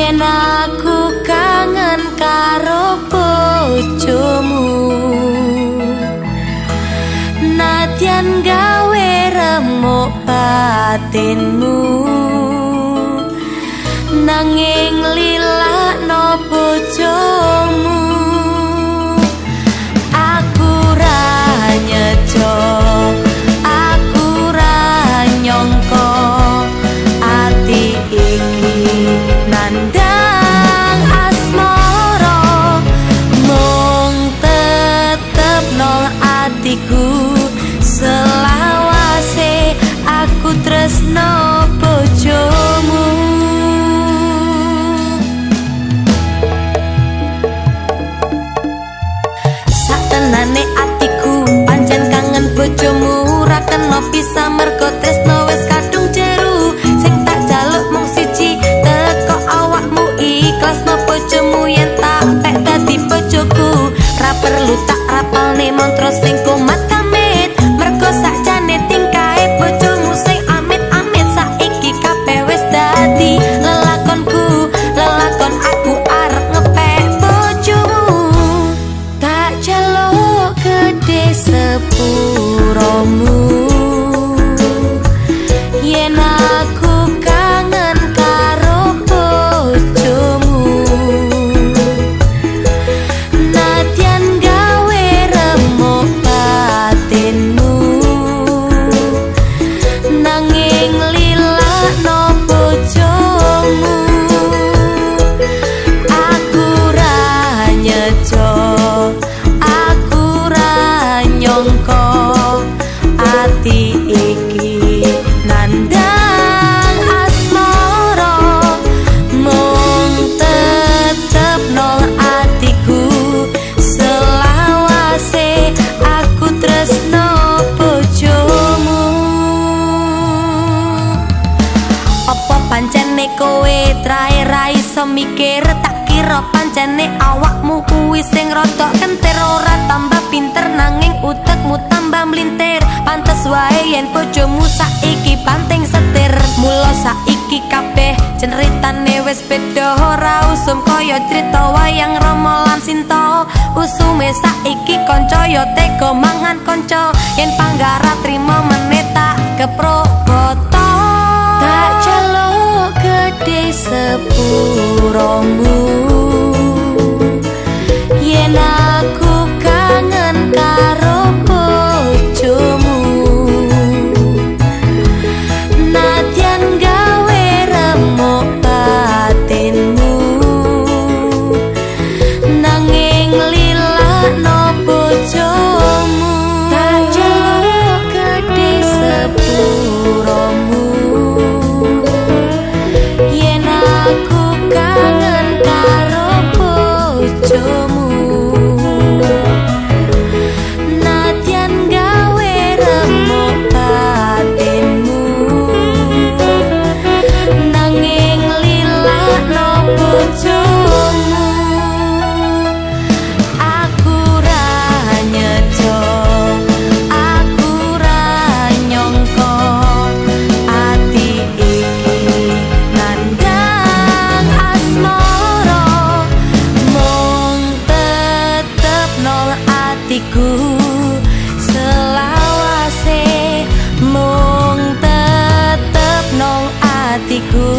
Yen aku kangen karo bojomu, nadyan gawe remuk batinmu, nanging lilakno bojomu. Aku ra nyejo, aku ra nyongko, ati iki nandang asmara, mung tetep nang atiku. Selawase aku tresno bojomu. Satenane atiku pancen kangen bojomu, ra kena pisah mergo tresno wis kadung jeru. Sing tak jaluk mung siji, teko awakmu ikhlasno bojomu. Yen tak pek dadi bojoku, ra perlu tak rapalne mantra sing kumat kamit, mergo sakjane tingkahe bojomu sing amit-amit. Saiki kabeh wis dadi lelakonku, lelakon aku arep ngepek bojomu. Tak jaluk gede sepuramu, yen aku kangen karo bojomu, nadyan gawe remuk batinmu, nanging lilakno bojomu. Aku ra nyejo, aku ra nyongko, ati iki nandang asmara, mung tetep nang atiku. Selawase aku tresno bojomu. Apa pancene kowe trae ra iso mikir, tak kira pancene awakmu kuwi sing rada kentir. Ora tambah pinter nanging utekmu tambah mlintir. Pantes wae yen bojomu saiki banting setir. Mula saiki kabeh ceritane wis beda, ora usum kaya crita wayang Rama lan Sinta. Usume saiki kanca ya tega mangan kanca, yen panggara trima meneh tak keproboto. Tak jaluk gede sepuramu, yen aku kangen karo bojomu, nadyan gawe remuk batinmu, nanging lilakno bojomu. Tak jaluk gede sepuramu, yen aku kangen karo bojomu, nadyan gawe remuk batinmu, nanging lilakno bojomu. Aku ra nyejo, aku ra nyongko, ati iki nandang asmara, mung tetep nang atiku. Selawase mung tetep nang atiku.